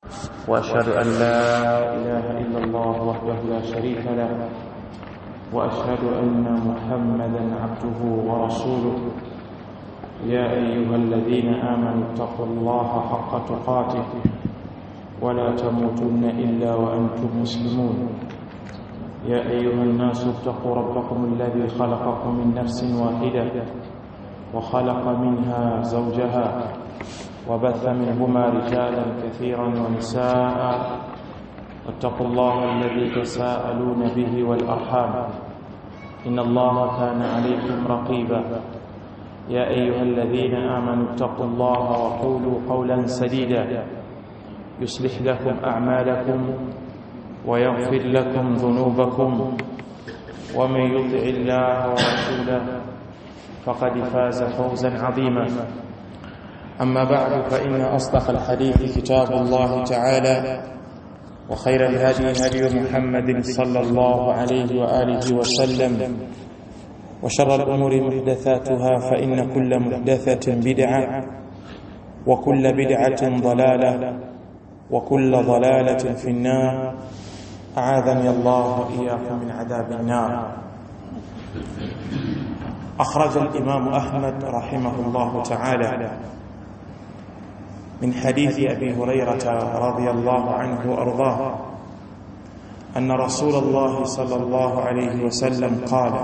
وأشهد أن لا إله إلا الله وحده لا شريك له وأشهد أن محمدا عبده ورسوله يا أيها الذين آمنوا اتقوا الله حق تقاته ولا تموتن إلا وأنتم مسلمون يا أيها الناس اتقوا ربكم الذي خلقكم من نفس واحدة وخلق منها زوجها وبث منهما رجالا كثيرا ونساء واتقوا الله الذي تساءلون به والأرحام إن الله كان عليكم رقيبا يا أيها الذين آمنوا اتقوا الله وقولوا قولا سديدا يصلح لكم أعمالكم ويغفر لكم ذنوبكم ومن يطع الله ورسوله فقد فاز فوزا عظيما أما بعد فإن أصدق الحديث كتاب الله تعالى وخير الهدي هدي محمد صلى الله عليه وآله وسلم وشر الأمور محدثاتها فإن كل محدثة بدعة وكل بدعة ضلالة وكل ضلالة في النار أعاذني الله وإياكم من عذاب النار. أخرج الإمام أحمد رحمه الله تعالى من حديث أبي هريرة رضي الله عنه وأرضاه أن رسول الله صلى الله عليه وسلم قال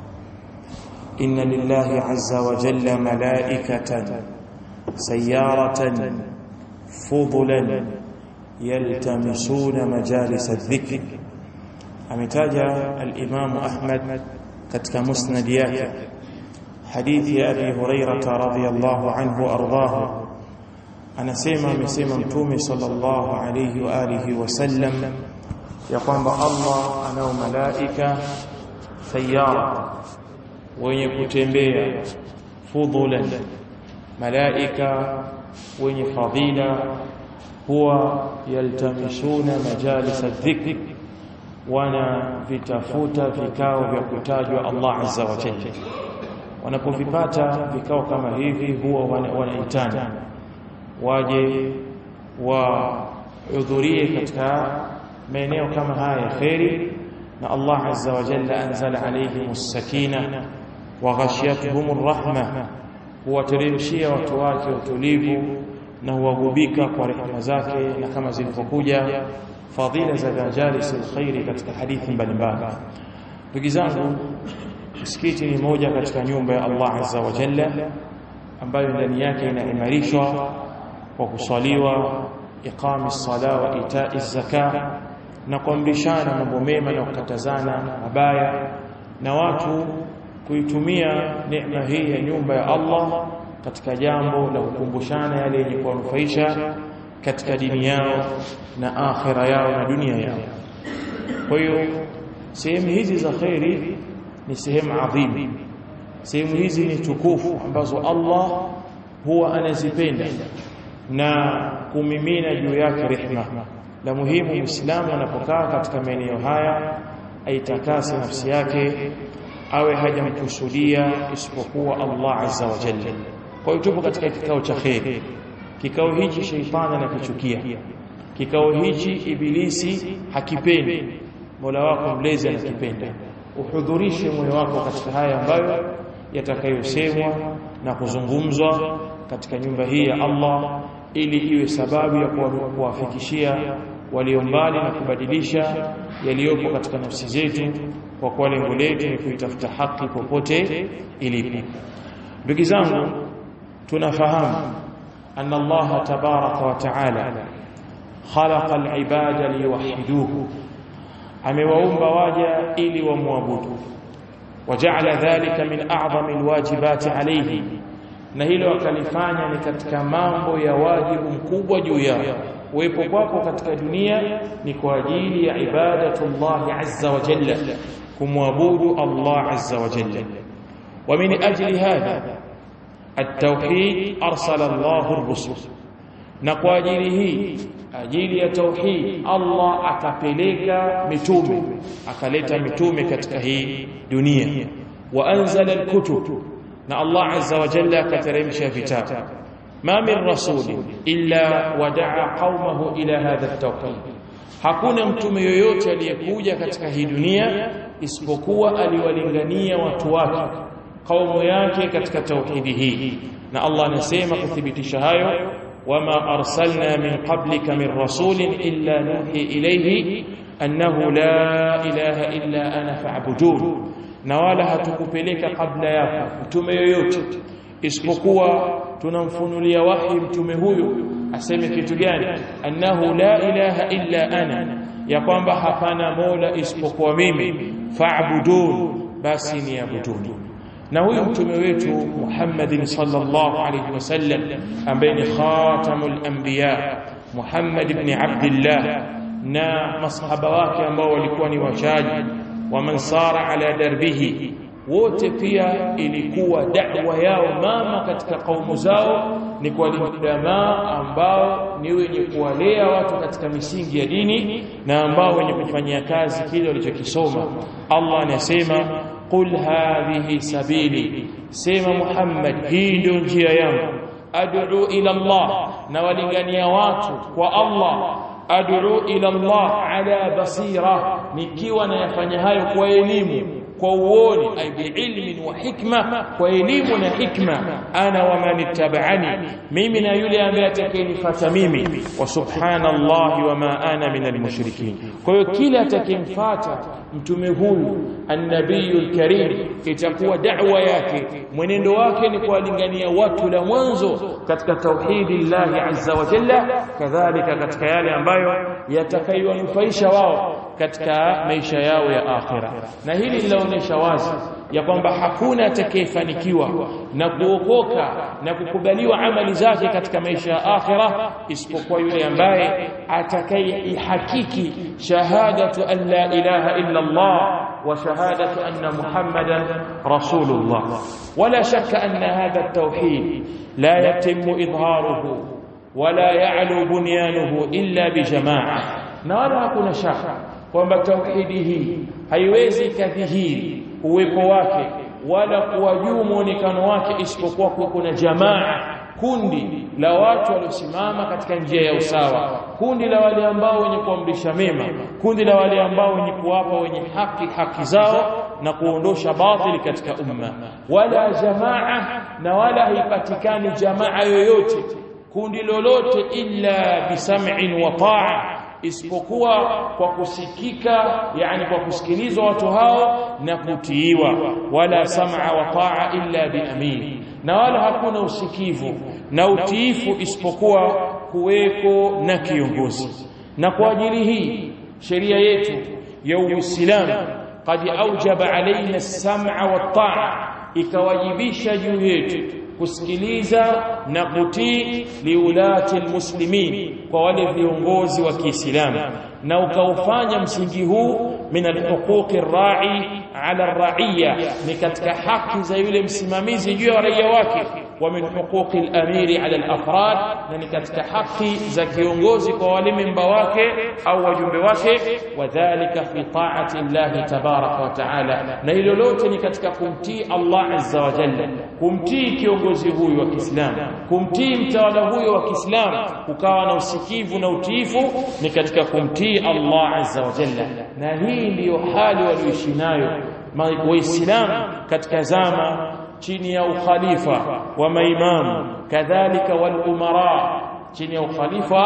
إن لله عز وجل ملائكة سيارة فضلا يلتمسون مجالس الذكر. أمتاجا الإمام أحمد katika musnad yake hadithi ya Abi Hurairah radhiyallahu anhu ardahu anasema amesema Mtume sallallahu alayhi wa alihi wasallam ya kwamba Allah anao malaika sayara wenye kutembea fudhulan, malaika wenye fadhila, huwa yaltamisuna majalis adh-dhikr, wana vitafuta vikao vya kutajwa Allah azza wa jalla. Wanapovipata vikao kama hivi huwa wanaitana waje wahudhurie katika maeneo kama haya kheri, na Allah azza wa jalla anzala alayhimus sakina wa ghashiyatuhumur rahma, huwateremshia watu wake utulivu na huwagubika kwa rehema zake, na kama zilivyokuja fadhila za majalis alkhairi katika hadithi mbalimbali. Ndugu zangu, msikiti ni moja katika nyumba ya Allah azza wa jalla ambayo ndani yake inaimarishwa kwa kusaliwa, iqami sala wa itai zaka, na kuamrishana mambo mema na kukatazana mabaya, na watu kuitumia neema hii ya nyumba ya Allah katika jambo la kukumbushana yale yenye kuwanufaisha katika dini yao na akhira yao na dunia yao. Kwa hiyo sehemu hizi za khairi ni sehemu adhimu, sehemu hizi ni tukufu ambazo Allah huwa anazipenda na kumimina juu yake rehema. La muhimu Muislamu anapokaa katika maeneo haya aitakase nafsi yake, awe hajamkusudia isipokuwa Allah azza wa jalla. Kwa hiyo tupo katika kikao cha khairi. Kikao hichi sheitani anakichukia, kikao hichi ibilisi hakipendi, Mola wako mlezi anakipenda. Uhudhurishe moyo wako katika haya ambayo yatakayosemwa na kuzungumzwa katika nyumba hii ya Allah, ili iwe sababu ya kuwafikishia walio mbali na kubadilisha yaliyopo katika nafsi zetu, kwa kuwa lengo letu ni kuitafuta haki popote ilipo. Ndugu zangu, tunafahamu anna Allah tabaraka wa taala khalaqa al-ibada liwahiduhu, amewaumba waja ili wamwabudu, waja'ala dhalika min a'zami alwajibati alayhi, na hilo akalifanya ni katika mambo ya wajibu mkubwa juu yao. Uwepo kwako katika dunia ni kwa ajili ya ibadatullah azza wa jalla, kumwabudu Allah azza wa jalla. Wa min ajli hadha at-tauhid arsala Allahu ar-rusul, na kwa ajili hii, ajili ya tauhid, Allah akapeleka mitume, akaleta mitume katika hii dunia. Wa anzala al-kutub, na Allah azza wa jalla akateremsha vitabu. ma min rasulin illa wadaa qaumahu ila hadha at-tawhid, hakuna mtume yoyote aliyekuja katika hii dunia isipokuwa aliwalingania watu wake, kaumu yake katika tauhidi hii. Na Allah anasema kuthibitisha hayo, wama arsalna min qablika min rasulin illa nuhi ilayhi annahu la ilaha illa ana fa'budun, na wala hatukupeleka kabla yako mtume yoyote isipokuwa tunamfunulia wahi mtume huyu aseme kitu gani? Annahu la ilaha illa ana, ya kwamba hapana mola isipokuwa mimi, fa'budun, basi niabuduni. Na huyu mtume wetu Muhammad sallallahu alayhi wasallam ambaye ni khatamul anbiya, Muhammad ibn Abdullah, na masahaba wake ambao walikuwa ni wachaji wa mansara ala darbihi, wote pia ilikuwa da'wa yao mama katika kaumu zao ni kwa ulama ambao ni wenye kuwalea watu katika misingi ya dini na ambao wenye kufanyia kazi kile walichokisoma. Allah anasema qul hadhihi sabili, sema Muhammad, hii ndio njia yangu, ad'u ila Allah, na walingania watu kwa Allah, ad'u ila Allah ala basira, nikiwa nayafanya hayo kwa elimu, kwa uoni, ay biilmin wa hikma, kwa elimu na hikma, ana wa man ittaba'ani, mimi na yule ambaye atakayenifuata mimi, wa subhanallahi wa ma ana min almushrikin. Kwa hiyo kila atakayemfuata mtume huyu an-nabiyul karim, itakuwa da'wa yake, mwenendo wake ni kuwalingania watu la mwanzo katika tauhidillahi azza wa jalla, kadhalika katika yale ambayo yatakayowanufaisha wao katika maisha yao ya akhira. Na hili linaonyesha wazi ya kwamba hakuna atakayefanikiwa na kuokoka na kukubaliwa amali zake katika maisha ya akhira isipokuwa yule ambaye atakayehakiki shahadatu an la ilaha illa Allah wa shahadatu anna Muhammadan rasulullah. Wala shakka anna hadha at-tauhid la yatimmu idharuhu wala ya'lu bunyanuhu illa bijamaa, na wala hakuna shaka kwamba tauhidi hii haiwezi kadhihiri uwepo wake wala kuwa juu muonekano wake isipokuwa kuna jamaa, kundi la watu waliosimama katika njia ya usawa, kundi la wale ambao wenye kuamrisha mema, kundi la wale ambao wenye kuwapa wenye haki zao na kuondosha batili katika umma. Wala jamaa, na wala haipatikani jamaa yoyote, kundi lolote, illa bisam'in wa ta'a, isipokuwa kwa kusikika, yani kwa kusikilizwa watu hao na kutiiwa. Wala sam'a wa ta'a illa bi amin, na wala hakuna usikivu na utiifu isipokuwa kuweko na kiongozi. Na kwa ajili hii sheria yetu ya Uislamu qad aujaba alaina as-sam'a wa ta'a, ikawajibisha juu yetu kusikiliza na kutii liulati almuslimin, kwa wale viongozi wa Kiislamu, na ukaufanya msingi huu min alhuquqi ar-ra'i ala ar-ra'iyya, ni katika haki za yule msimamizi juu ya raia wake, wa min huquqi al-amiri ala al-afrad, na ni katika haki za kiongozi kwa wale memba wake au wajumbe wake, wadhālika fi ta'ati Allah tabaraka wa ta'ala, na hilo lote ni katika kumtii Allah azza wa jalla, kumtii kiongozi huyu wa Kiislamu, kumtii mtawala huyo wa Kiislamu, ukawa na usikivu na utiifu, ni katika kumtii Allah azza wa jalla. Na hii ndiyo hali walioishi nayo Waislamu katika zama chini ya ukhalifa wa maimamu, kadhalika wal umara, chini ya ukhalifa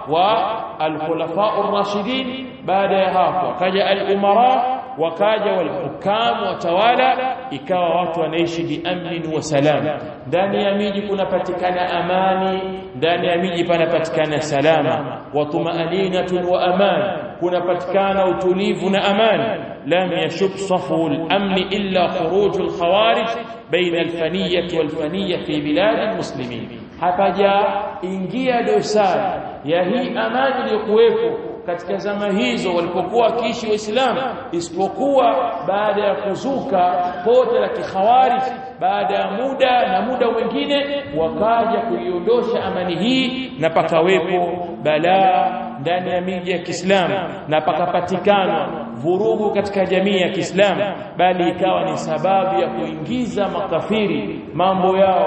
wa al-khulafa ar-rashidin. Baada ya hapo wakaja al-umara, wakaja wal-hukam, watawala, ikawa watu wanaishi bi amnin wa salam. Ndani ya miji kunapatikana amani, ndani ya miji panapatikana salama, wa tuma'aninatun wa aman, kunapatikana utulivu na amani. lam yashub safu al-amn illa khuruj al-khawarij baina al-faniyyah wal-faniyyah fi bilad al-muslimin. Hapaja ingia dosari ya hii amani iliyokuwepo katika zama hizo walipokuwa wakiishi Waislamu, isipokuwa baada ya kuzuka pote la kikhawarij, baada ya muda mwingine wakaja kuiondosha amani hii, na pakawepo balaa ndani ya miji ya Kiislamu, na pakapatikana vurugu katika jamii ya Kiislamu, bali ikawa ni sababu ya kuingiza makafiri mambo yao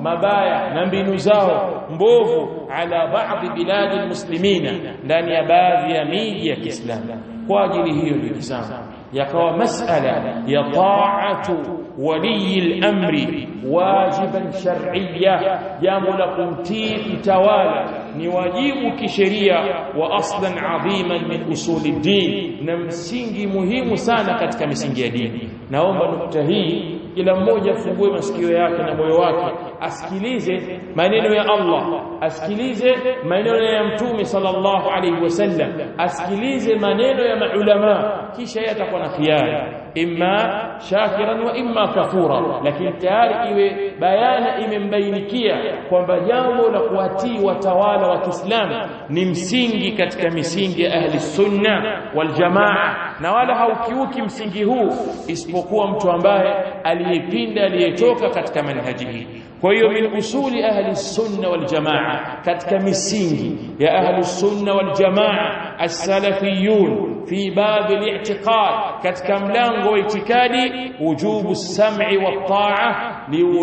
mabaya na mbinu zao mbovu ala baadhi biladi almuslimina, ndani ya baadhi ya miji ya Kiislamu. Kwa ajili hiyo ndugu zangu, yakawa masala ya ta'atu wali al-amri wajiban shar'iyya, jambo la kumtii mtawala ni wajibu kisheria, wa aslan adhiman min usuli din, na msingi muhimu sana katika misingi ya dini. Naomba nukta hii kila mmoja afungue masikio yake na moyo wake, asikilize maneno ya Allah, asikilize maneno ya Mtume sallallahu alayhi wasallam, asikilize maneno ya maulama, kisha yatakuwa na khiyari, imma shakiran wa imma kafura. Lakini tayari iwe bayana imembainikia kwamba jambo la kuwatii watawala wa Kiislamu ni msingi katika misingi ya ahli sunna wal jamaa, na wala haukiuki msingi huu isipokuwa mtu ambaye aliyepinda, aliyetoka katika manhaji hii. Kwa hiyo min usuli ahli sunna wal jamaa, katika misingi ya ahli sunna wal jamaa as-salafiyun fi bab al-i'tiqad, katika mlango wa itikadi, wujubu as-sam'i wat-ta'a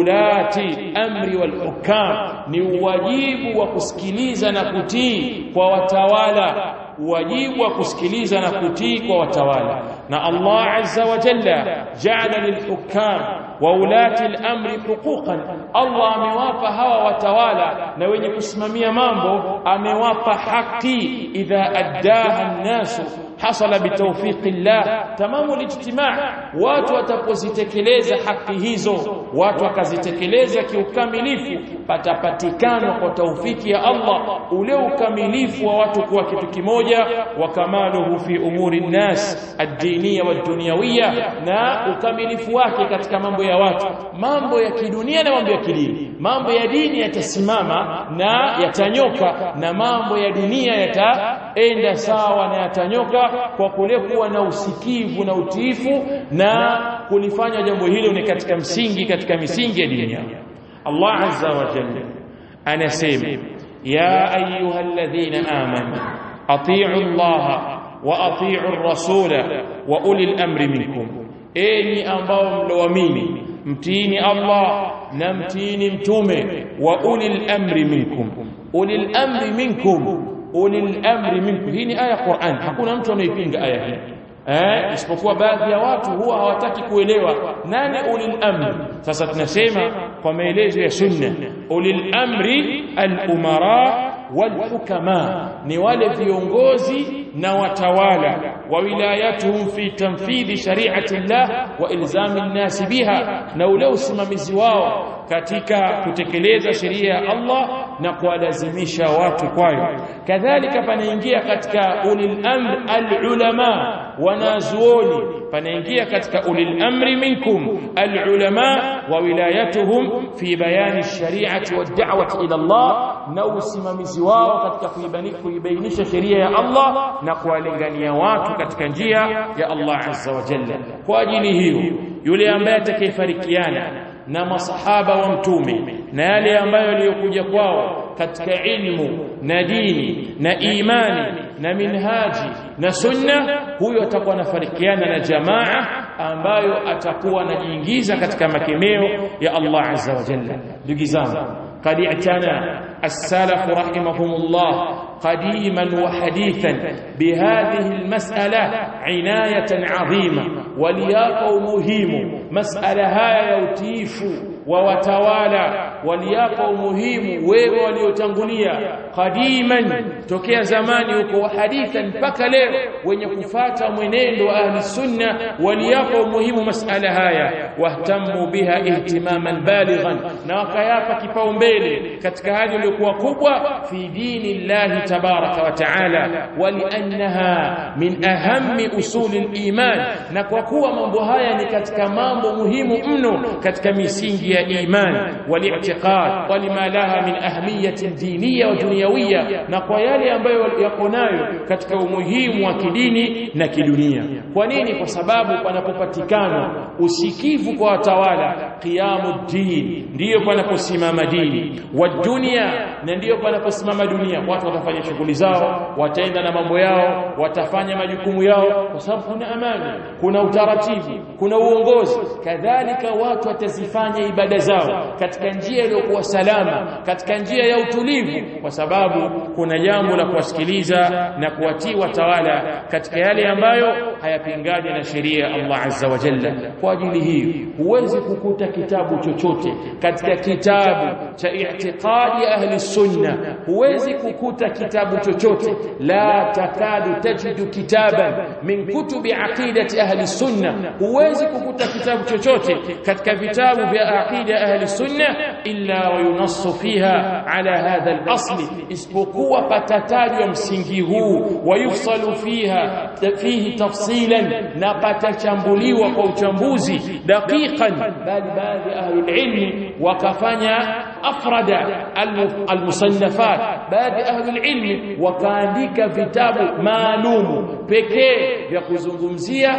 liulati amri wal hukam, ni wajibu wa kusikiliza na kutii kwa watawala, wajibu wa kusikiliza na kutii kwa watawala. Na Allah azza wa jalla ja'ala lilhukam wa ulati al-amri huquqan, Allah amewapa hawa watawala na wenye kusimamia mambo amewapa haki. Idha addaha an-nasu hasala bitawfiqillah tamamu al-ijtima', watu watapozitekeleza haki hizo, watu wakazitekeleza kiukamilifu, patapatikana kwa taufiki ya Allah ule ukamilifu wa watu kuwa kitu kimoja, wa kamaluhu fi umuri an-nas ad-diniyya wad-dunyawiyya, na ukamilifu wake katika mambo ya watu, mambo ya kidunia na mambo ya kidini. Mambo ya dini yatasimama na yatanyoka, na mambo ya dunia yataenda sawa na yatanyoka, kwa kule kuwa na usikivu na utiifu na kulifanya jambo hilo ni katika msingi, katika misingi ya dini. Allah azza wa jalla anasema, ya ayyuhalladhina amanu atii'u Allah wa atii'u ar-rasula wa ulil amri minkum, enyi ambao mloamini mtiini Allah na mtiini mtume, wa ulil amri minkum. Ulil amri minkum, ulil amri minkum, hii ni aya Qur'an, hakuna mtu anaipinga aya hii isipokuwa baadhi ya watu huwa hawataki kuelewa nani ulil amri. Sasa tunasema kwa maelezo ya sunna, ulil amri al-umara wal hukama, ni wale viongozi na watawala, wa wilayatuhum fi tanfidhi shari'ati Allah wa ilzami an-nas biha, na ule usimamizi wao katika kutekeleza sheria ya Allah na kuwalazimisha watu kwayo. Kadhalika panaingia katika ulil amr al-ulama, wanazuoni, panaingia katika ulil amri minkum al-ulama wa wilayatuhum fi bayani ash-shari'ati wad-da'wati ila Allah, na usimamizi wao katika kuibainisha sheria ya Allah na kuwalingania watu katika njia ya Allah azza wa jalla. Kwa ajili hiyo, yule ambaye atakayefarikiana na masahaba wa mtume na yale ambayo yaliyokuja kwao katika ilmu na dini na imani na minhaji na sunna, huyo atakuwa anafarikiana na jamaa ambayo atakuwa anajiingiza katika makemeo ya Allah azza wa jalla. Ndugu zangu, قد اعتنى السلف رحمهم الله قديما وحديثا بهذه المسألة عناية عظيمة، ولياقوا مهم مسألة هاي يوتيف ووتوالى، ولياقوا مهم wewe waliotangulia qadiman, tokea zamani huko, hadithan mpaka leo, wenye kufuata mwenendo wa ahli sunna waliyapa muhimu masala haya, wahtamu biha ihtimaman balighan, na wakayapa kipaumbele katika hali iliyokuwa kubwa fi dini llahi tabaraka wa taala, waliannaha min ahammi usuli al-iman, na kwa kuwa mambo haya ni katika mambo muhimu mno katika misingi ya iman wal-i'tiqad, walima laha min ahmiyati diniyya wa dunyawiyya, na kwa yale ambayo yako nayo katika umuhimu wa kidini na kidunia. Kwa nini? Kwa sababu panapopatikana usikivu kwa watawala, qiyamuddin, ndiyo panaposimama dini, wa dunia, na ndiyo panaposimama dunia. Watu watafanya shughuli zao, wataenda na mambo yao, watafanya majukumu yao, kwa sababu kuna amani, kuna utaratibu, kuna uongozi. Kadhalika watu watazifanya ibada ibada zao katika njia iliyokuwa salama, katika njia ya utulivu, kwa sababu kuna jambo la kuwasikiliza na kuwatii watawala katika yale ambayo hayapingani na sheria ya Allah azza wa jalla. Kwa ajili hii huwezi kukuta kitabu chochote katika kitabu cha i'tiqadi ahli sunna, huwezi kukuta kitabu chochote, la takadu tajidu kitaban min kutubi aqidati ahli sunna, huwezi kukuta kitabu chochote katika vitabu vya aqida ahli sunna illa wa yunassu fiha ala hadha al-asl, isipokuwa patatajwa msingi huu, wa yufsalu fihi tafsilan, na patachambuliwa kwa uchambuzi daqiqan, bali baadhi ahli ilmi wakafanya afrada al-musannafat, baadhi ahli ilmi wakaandika vitabu maalum pekee vya kuzungumzia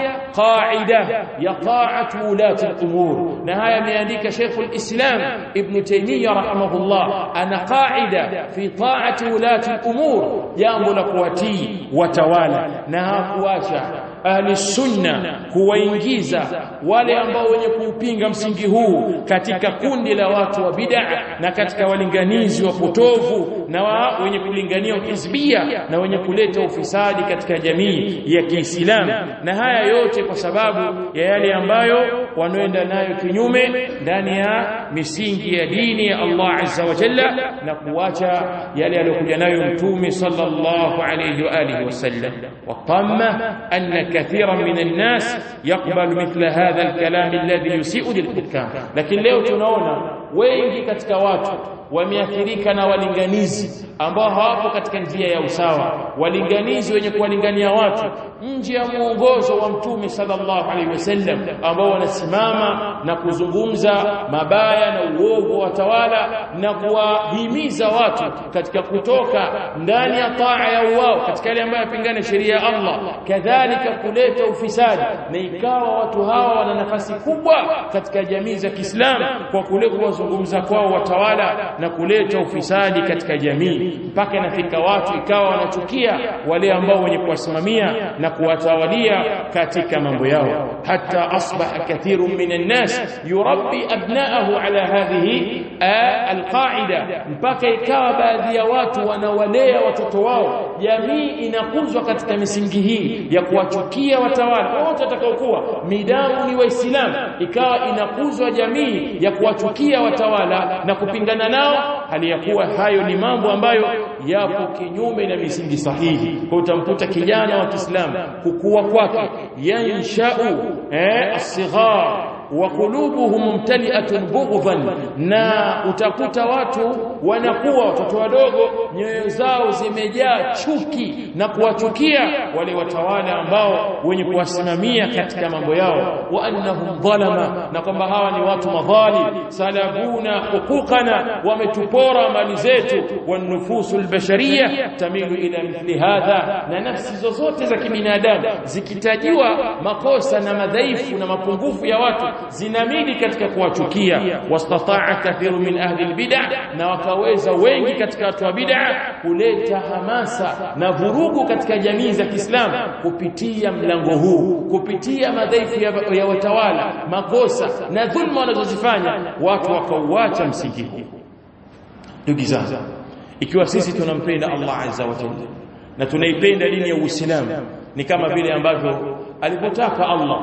qaida ya ta'at ulati al-umur, na haya ameandika Sheikh al-Islam Ibn Taymiyyah rahimahullah, ana qaida fi ta'at ulati al-umur, jambo la kuwatii watawala, na hakuacha ahli sunna kuwaingiza wale ambao wenye kuupinga msingi huu katika kundi la watu wa bid'a, na katika walinganizi wa potovu, na wenye kulingania hizbia, na wenye kuleta ufisadi katika jamii ya Kiislamu. Na haya yote kwa sababu ya yale ambayo wanaenda nayo kinyume ndani ya misingi ya dini ya Allah azza wa jalla, na kuacha yale aliyokuja nayo Mtume sallallahu alayhi wa alihi wasallam. Wa tamma anna kathiran min an-nas yaqbalu mithla hadha al-kalam alladhi yusi'u lil-hukam. Lakini leo tunaona wengi katika watu wameathirika na walinganizi ambao hawapo katika njia ya usawa, walinganizi wenye kuwalingania watu nje ya muongozo wa Mtume sallallahu alaihi wasallam, ambao wanasimama na kuzungumza mabaya na uovu wa watawala na kuwahimiza watu katika kutoka ndani ya taa ya wao katika yale ambayo yapingana sheria ya Allah, kadhalika kuleta ufisadi. Na ikawa watu hawa wana nafasi kubwa katika jamii za Kiislamu kwa kule kuwazungumza kwao watawala na kuleta ufisadi katika jamii, mpaka inafika watu ikawa wanachukia wale ambao wenye kuwasimamia na kuwatawalia katika mambo yao. Hatta asbaha kathirun minan nas yurabbi abnaahu ala hadhihi alqaida, mpaka ikawa baadhi ya watu wanawalea watoto wao, jamii inakuzwa katika misingi hii ya kuwachukia watawala wote watakaokuwa midamu ni Waislamu, ikawa inakuzwa jamii ya kuwachukia watawala na kupingana nao, hali ya kuwa hayo ni mambo ambayo yapo kinyume na misingi sahihi. Kwa utamkuta kijana wa Kiislamu kukua kwake yanshau as-sighar wa qulubuhum mumtali'atun bughdan, na utakuta watu wanakuwa watoto wadogo nyoyo zao zimejaa chuki na kuwachukia wale watawala ambao wenye kuwasimamia katika mambo yao. Wa annahum dhalama, na kwamba hawa ni watu madhalim, salabuna huquqana, wametupora mali zetu. Wan nufusul bashariyah tamilu ila mithli hadha, na nafsi zozote za kibinadamu zikitajiwa makosa na madhaifu na mapungufu ya watu zinamili katika kuwachukia. Wastata'a kathiru min ahli albid'ah, na wakaweza wengi katika watu wa bid'ah kuleta hamasa na vurugu katika jamii za Kiislamu kupitia mlango huu, kupitia madhaifu ya watawala, makosa na dhulma wanazozifanya, watu wakauacha msingi huu. Ndugu zangu, ikiwa sisi tunampenda Allah azza wa jalla na tunaipenda dini ya Uislamu, ni kama vile ambavyo alipotaka Allah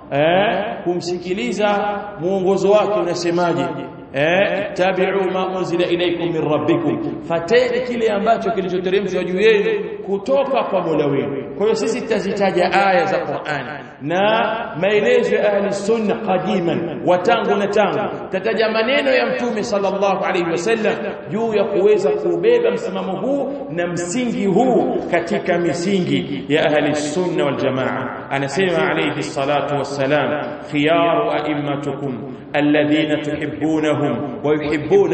kumsikiliza muongozo wake unasemaje, tabi'u ma unzila ilaykum min rabbikum, fateni kile ambacho kilichoteremshwa juu yenu kutoka kwa Mola wenu. Kwa hiyo sisi tutazitaja aya za Qur'an na maelezo ya ahli sunna qadiman wa tangu na tangu, tataja maneno ya Mtume sallallahu alayhi wasallam juu ya kuweza kubeba msimamo huu na msingi huu katika misingi ya ahli sunna wal jamaa. Anasema alayhi salatu wassalam, khiyaru a'immatukum alladhina tuhibbunahum wa yuhibbunakum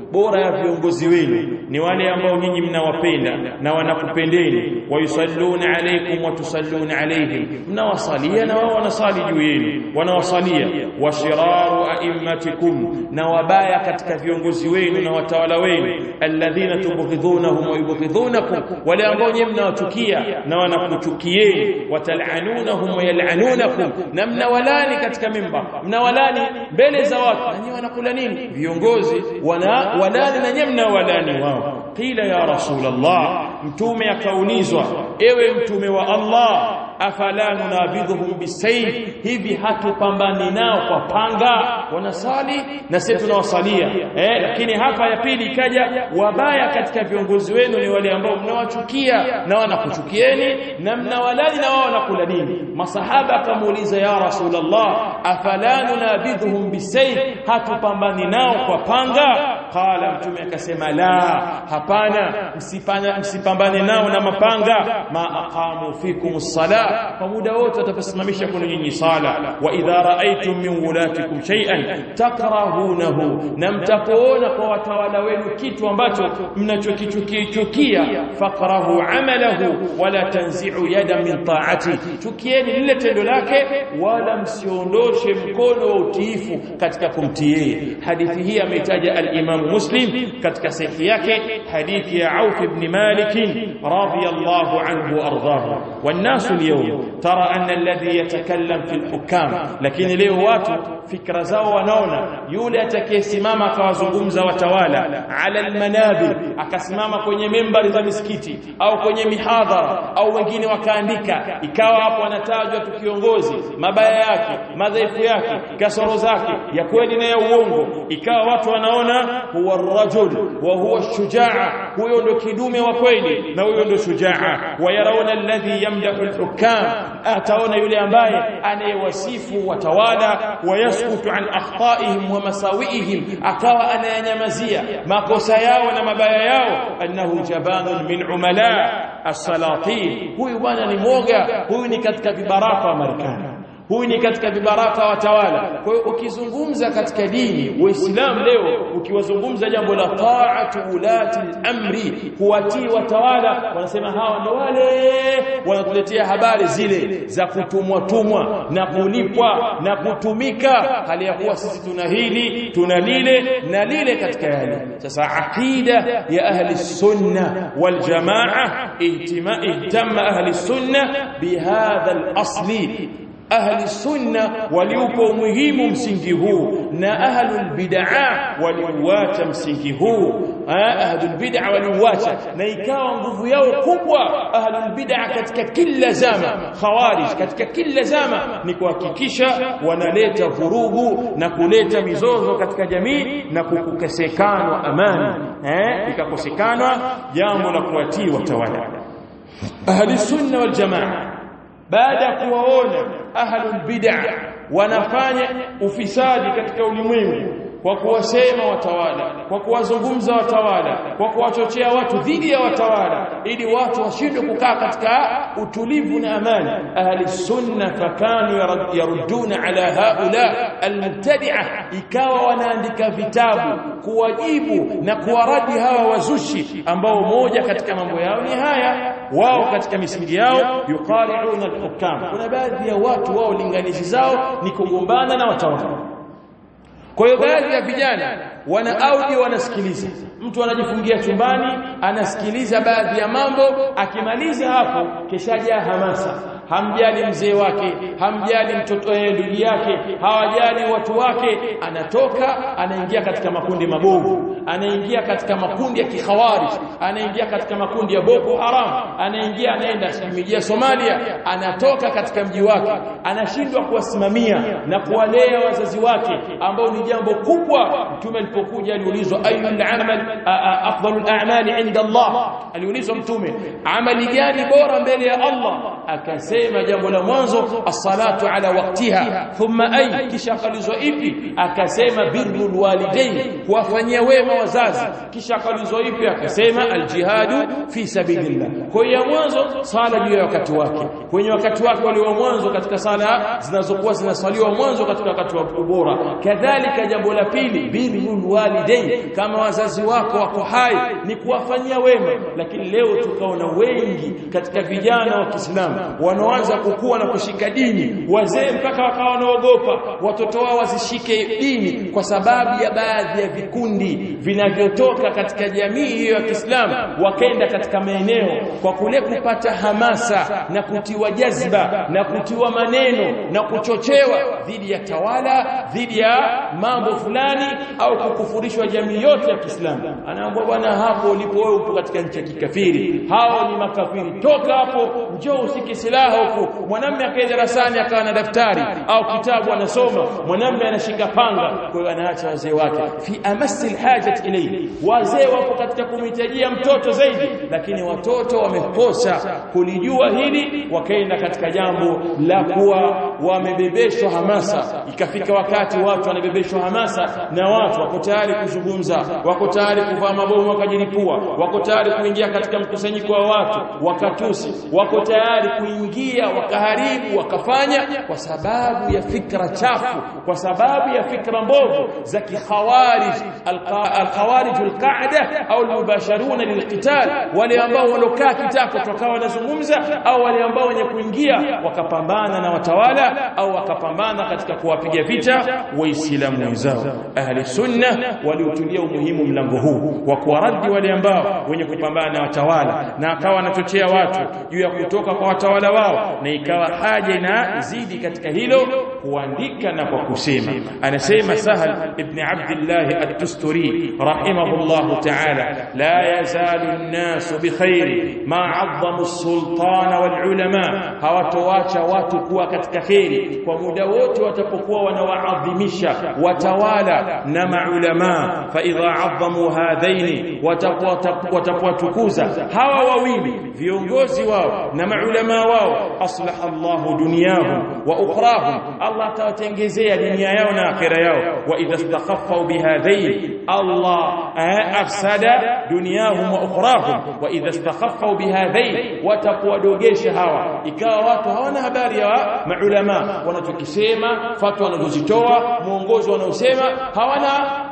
bora ya viongozi wenu ni wale ambao nyinyi mnawapenda na wanakupendeni, wayusalluna alaykum wa tusalluna alayhim, mnawasalia na wao wanasali juu yenu, wanawasalia. Washiraru a'immatikum, na wabaya katika viongozi wenu na watawala wenu, alladhina tubghidunahum wa yubghidunakum, wale ambao nyinyi mnawachukia na wanakuchukieni, watal'anunahum wa yal'anunakum, na mnawalani katika mimba, mnawalani mbele za watu, na nyinyi wanakula nini? Viongozi walani na nyinyi mnawalani wao. Qila ya Rasulullah, mtume akaulizwa, ewe mtume wa Allah, afala nunabidhuhum bisayf, hivi hatupambani nao kwa panga? Wanasali na sisi tunawasalia. Lakini hapa ya pili ikaja, wabaya katika viongozi wenu ni wale ambao mnawachukia na wanakuchukieni, na mnawalani na wao wanakula nini? Masahaba akamuuliza, ya Rasulullah, afala nunabidhuhum bisayf, hatupambani nao kwa panga? Qala, mtume akasema, la, hapana, msipambane nao na mapanga, ma aqamu fikumus sala, kwa muda wote watasimamisha kwenu nyinyi sala. Wa idha raaitum min wulatikum shay'an takrahunahu, na mtapoona kwa watawala wenu kitu ambacho mnachokichukia, faqrahu amalahu wala tanzi'u yada min ta'ati, chukieni lile tendo lake wala msiondoshe mkono wa utiifu katika kumtii yeye. Hadithi hii ameitaja al-Imam Muslim katika sahihi yake, hadithi ya Auf ibn Malik radiyallahu anhu ardhahu. والناس اليوم ترى أن الذي يتكلم في الحكام، lakini leo watu fikra zao wanaona yule atakayesimama akawazungumza watawala ala almanabir, akasimama kwenye mimbari za misikiti au kwenye mihadhara au wengine wakaandika, ikawa hapo anatajwa tu kiongozi, mabaya yake, madhaifu yake, kasoro zake ya kweli na ya uongo, ikawa watu wanaona huwa ar-rajul wa huwa ash-shujaa, huyo ndio kidume wa kweli na huyo ndio shujaa. Wayarauna alladhi yamdahu al-hukam, ataona yule ambaye anayewasifu watawala, wayaskutu an akhta'ihim wa masawi'ihim, akawa anayanyamazia makosa yao na mabaya yao, annahu jabanun min umala as-salatin, huyu bwana ni moga, huyu ni katika vibaraka wa Marekani, huyu ni katika vibaraka watawala. Kwa hiyo ukizungumza katika dini, Uislamu leo ukiwazungumza jambo la ta'atu ulati al-amri, kuwatii watawala, wanasema hawa ndio wale wanatuletea habari zile za kutumwa na kulipwa na kutumika, hali ya kuwa sisi tuna hili tuna lile na lile katika yale. Sasa aqida ya ahli sunna wal jamaa, ihtimma ahli sunna bihadha al-asli, ahli sunna waliupa umuhimu msingi huu, na ahlul bid'ah waliuacha msingi huu. Ahlul bid'ah waliuacha, na ikawa nguvu yao kubwa ahlul bid'ah katika kila zama, khawarij katika kila zama, ni kuhakikisha wanaleta vurugu na kuleta mizozo katika jamii na kukosekana amani, ikakosekana jambo la kuwatii watawala. Ahli sunna wal jamaa baada ya kuwaona ahlul bid'ah wanafanya ufisadi katika ulimwengu kwa kuwasema watawala, kwa kuwazungumza watawala, kwa kuwachochea watu dhidi ya watawala ili watu washindwe kukaa katika utulivu na amani, ahli sunna fakanu yarudduna ala haula almubtadi'ah, ikawa wanaandika vitabu kuwajibu na kuwaradi hawa wazushi ambao moja katika mambo yao ni haya. Wao katika misingi yao yuqari'una al-hukam, kuna baadhi ya watu wao linganishi zao ni kugombana na watawala. Kwa hiyo baadhi ya vijana wana audio wanasikiliza, mtu anajifungia chumbani anasikiliza baadhi ya mambo, akimaliza hapo kishaja hamasa, hamjali mzee wake, hamjali mtoto ndugu yake, hawajali watu wake, anatoka anaingia katika makundi mabovu, anaingia katika makundi ya kikhawarij, anaingia katika makundi ya Boko Haram, anaingia anaenda miji Somalia, anatoka katika mji wake, anashindwa kuwasimamia na kuwalea wazazi wake, ambao ni jambo kubwa. Mtume alipokuja aliulizwa ayyul amal afdalul a'mali 'inda Allah, aliulizwa mtume amali gani bora mbele ya Allah, akasema akasema jambo la mwanzo as-salatu ala waqtiha, thumma ay, kisha akalizwa ipi? Akasema birrul walidain, kuwafanyia wema wazazi. Kisha akalizwa ipi? Akasema al-jihadu fi sabilillah. Kwa hiyo mwanzo sala juu ya wakati wake, kwenye wakati wake wale wa mwanzo katika sala zinazokuwa zinasaliwa mwanzo katika wakati wa bora. Kadhalika jambo la pili birrul walidain, kama wazazi wako wako hai ni kuwafanyia wema. Lakini leo tukaona wengi katika vijana wa Kiislamu wanaanza kukua na kushika dini, wazee mpaka wakawa wanaogopa watoto wao wasishike dini kwa sababu ya baadhi ya vikundi vinavyotoka katika jamii hiyo ya Kiislamu, wakaenda katika maeneo kwa kule kupata hamasa na kutiwa jazba na kutiwa maneno na kuchochewa dhidi ya tawala, dhidi ya mambo fulani, au kukufurishwa jamii yote ya Kiislamu. Anaambia bwana, hapo ulipo wewe upo katika nchi ya kikafiri, hao ni makafiri, toka hapo, njoo usike silaha huko. Mwanamume akaenda darasani akawa na daftari au kitabu anasoma, mwanamume anashika panga. Kwa hiyo anaacha wazee wake fi amasil hajat ilayhi, wazee wapo katika kumhitajia mtoto zaidi, lakini watoto wamekosa kulijua hili, wakaenda katika jambo la kuwa wamebebeshwa hamasa. Ikafika wakati watu wanabebeshwa hamasa na watu wako tayari kuzungumza, wako tayari kuvaa mabomu wakajilipua, wako tayari kuingia katika mkusanyiko wa watu wakatusi, wako tayari kuingia wakaharibu wakafanya, kwa sababu ya fikra chafu, kwa sababu ya fikra mbovu za kikhawarij, al-khawarij al-qa'da au al-mubasharuna lilqital, wale ambao walokaa kitako toka wanazungumza, au wale ambao wenye kuingia wakapambana na watawala au wakapambana katika kuwapiga vita waislamu wenzao. Ahli sunna waliotulia umuhimu mlango huu wa kuwaradi wale ambao wenye kupambana na watawala, na akawa wanachochea watu juu ya kutoka kwa watawala wao, na ikawa haja inazidi katika hilo kuandika na kwa kusema. Anasema Sahal ibn Abdullah at-Tusturi rahimahullah ta'ala, la yazalu an-nas bikhair ma 'azzamu as-sultana wal ulama, hawatoacha watu kuwa katika khairi kwa muda wote watapokuwa wanawaadhimisha watawala na maulama. Fa idha 'azzamu hadhaini, watapowatukuza hawa wawili viongozi wao na maulama wao, aslaha Allahu dunyahum wa ukhrahum, Allah atawatengezea dunia yao na akhira yao. Wa idha istakhaffu bihadhain, Allah afsada dunyahum wa ukhrahum. Wa idha istakhaffu bihadhain, watapowadogesha hawa, ikawa watu hawana habari ya maulama wanachokisema, fatwa wanazozitoa, muongozo wanaosema, hawana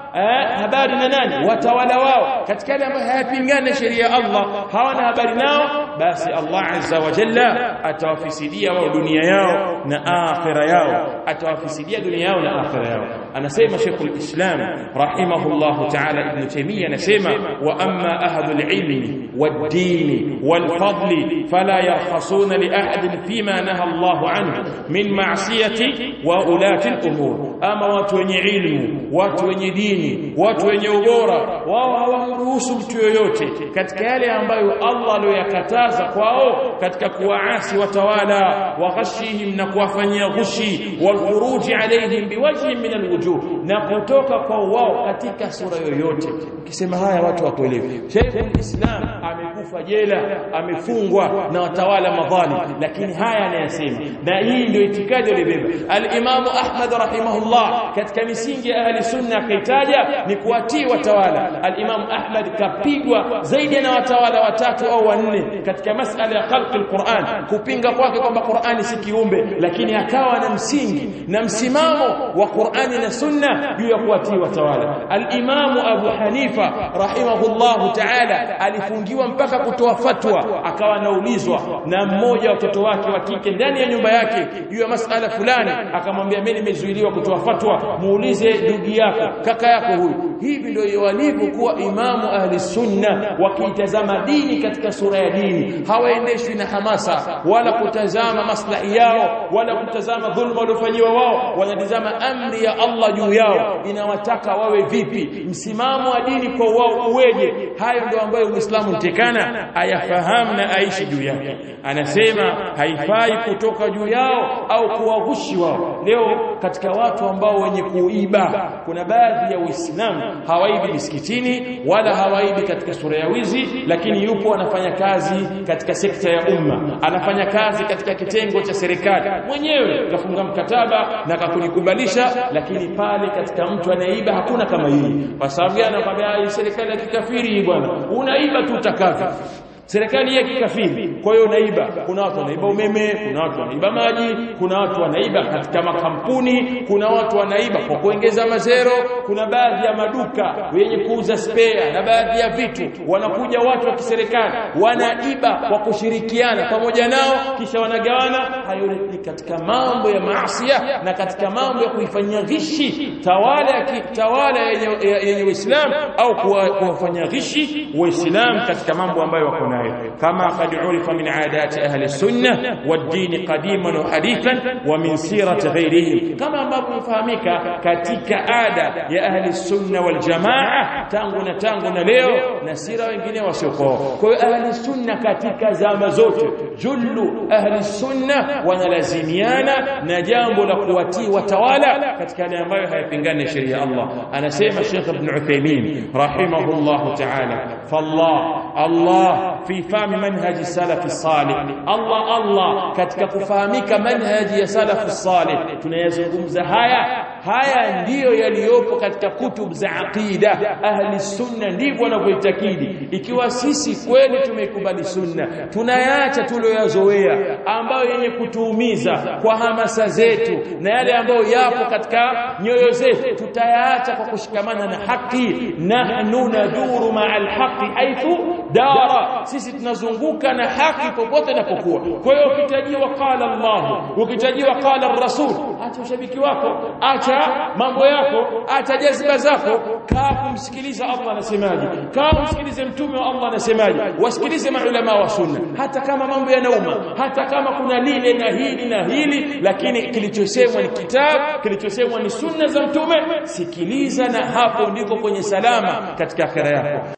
habari na nani? Watawala wao katika yale ambayo hayapingani na sheria ya Allah, hawana habari nao, basi Allah azza wa jalla atawafisidia wao dunia yao na akhira yao, atawafisidia dunia yao na akhira yao. Anasema Sheikh al-Islam rahimahullah ta'ala Ibn Taymiyyah, anasema wa amma ahlul ilmi wad-din wal-fadli fala yarkhasuna li ahadin fima naha Allah anhu min ma'siyati wa ulati al-umur. Ama watu wenye ilmu, watu wenye dini, watu wenye ubora, wao hawamruhusu mtu yoyote katika yale ambayo Allah aliyoyakataza kwao, katika kuwaasi watawala, wa ghashihim, na kuwafanyia ghushi, wal khuruji alayhim biwajhin min alwujuh, na kutoka kwa wao katika sura yoyote. Ukisema haya watu wakuelewe. Sheikhul Islam amekufa jela, amefungwa na watawala madhalim, lakini haya anayasema, na hii ndio itikadi aliyobeba al-Imam Ahmad rahimahullah katika misingi ya ahli sunna. Kaitaja ni kuwatii watawala. Al-Imam Ahmad kapigwa zaidi na watawala watatu au wanne katika masala ya khalq al-Qur'an, kupinga kwake kwamba Qur'ani si kiumbe, lakini akawa na msingi na msimamo wa Qur'ani na sunna juu ya kuwatii watawala. Al-Imam Abu Hanifa rahimahullah ta'ala alifungiwa mpaka kutoa fatwa, akawa anaulizwa na mmoja wa watoto wake wa kike ndani ya nyumba yake juu ya masala fulani, akamwambia mimi nimezuiliwa kutoa fatwa, muulize ndugu yako, kaka yako huyu. Hivi ndio walivyokuwa imamu ahli sunna, wakitazama dini katika sura ya dini, hawaendeshwi na hamasa wala kutazama maslahi yao wala kutazama dhulma waliofanyiwa wao, wanatazama amri ya Allah juu yao inawataka wawe vipi, msimamo wa dini kwa wao uweje. Hayo ndio ambayo Muislamu mtekana ayafahamu na aishi juu yake. Anasema haifai kutoka juu yao au kuwaghushi wao. Leo katika watu ambao wenye kuiba, kuna baadhi ya Waislamu hawaibi misikitini wala hawaibi katika sura ya wizi, lakini yupo anafanya kazi katika sekta ya umma, anafanya kazi katika kitengo cha serikali, mwenyewe kafunga mkataba na kakunikubalisha, lakini pale katika mtu anaiba hakuna kama hii. Kwa sababu anakwambia serikali ya kikafiri bwana, unaiba tu utakavyo. Serikali ya kikafiri, kwa hiyo unaiba. Kuna watu wanaiba umeme, kuna watu wanaiba maji, kuna watu wanaiba katika makampuni, kuna watu wanaiba kwa kuongeza mazero, kuna baadhi ya maduka wenye kuuza spare na baadhi ya vitu, wanakuja watu wa kiserikali wanaiba kwa kushirikiana pamoja nao, kisha wanagawana. Hayo ni katika mambo ya maasi na katika mambo ya kuifanyia ghishi tawala yenye Uislamu, au kuwafanyia ghishi Waislamu katika mambo ambayo wako nayo. كما قد عرف من عادات أهل السنة والدين قديما وحديثا ومن سيرة غيرهم، كما ambavyo fahamika katika ada ya ahli sunna wal jamaa tangu na leo na sira wengine wasiokuwa. Kwa hiyo ahli sunna katika zama zote, jullu ahli sunna wanalazimiana na jambo la kuwatii watawala katika yale ambayo hayapingani na sheria ya Allah. Anasema Sheikh Ibn Uthaymeen rahimahullah ta'ala, Allah fi fahmi manhaji salafi salih, Allah katika kufahamika manhaji ya salafi salih. Tunayazungumza haya ndiyo yaliyopo katika kutub za aqida ahli sunna, ndivyo wanavyoitakidi. Ikiwa sisi kweli tumeikubali sunna, tunayaacha tulioyazoea ambayo yenye kutuumiza kwa hamasa zetu na yale ambayo yapo katika nyoyo zetu, tutayaacha kwa kushikamana na haki. Nahnu naduru ma'al haqi aithu dara, sisi tunazunguka na haki popote inapokuwa. Kwa hiyo ukitajiwa qala Allah, ukitajiwa qala ar-rasul, acha ushabiki wako, acha mambo yako, acha jazba zako, kaa kumsikiliza Allah anasemaje, kaa kumsikilize mtume wa Allah anasemaje, wasikilize maulama wa sunna. Hata kama mambo yanauma, hata kama kuna lile na hili, lakini kilichosemwa ni kitabu, kilichosemwa ni sunna za mtume, sikiliza, na hapo ndiko kwenye salama katika akhira yako.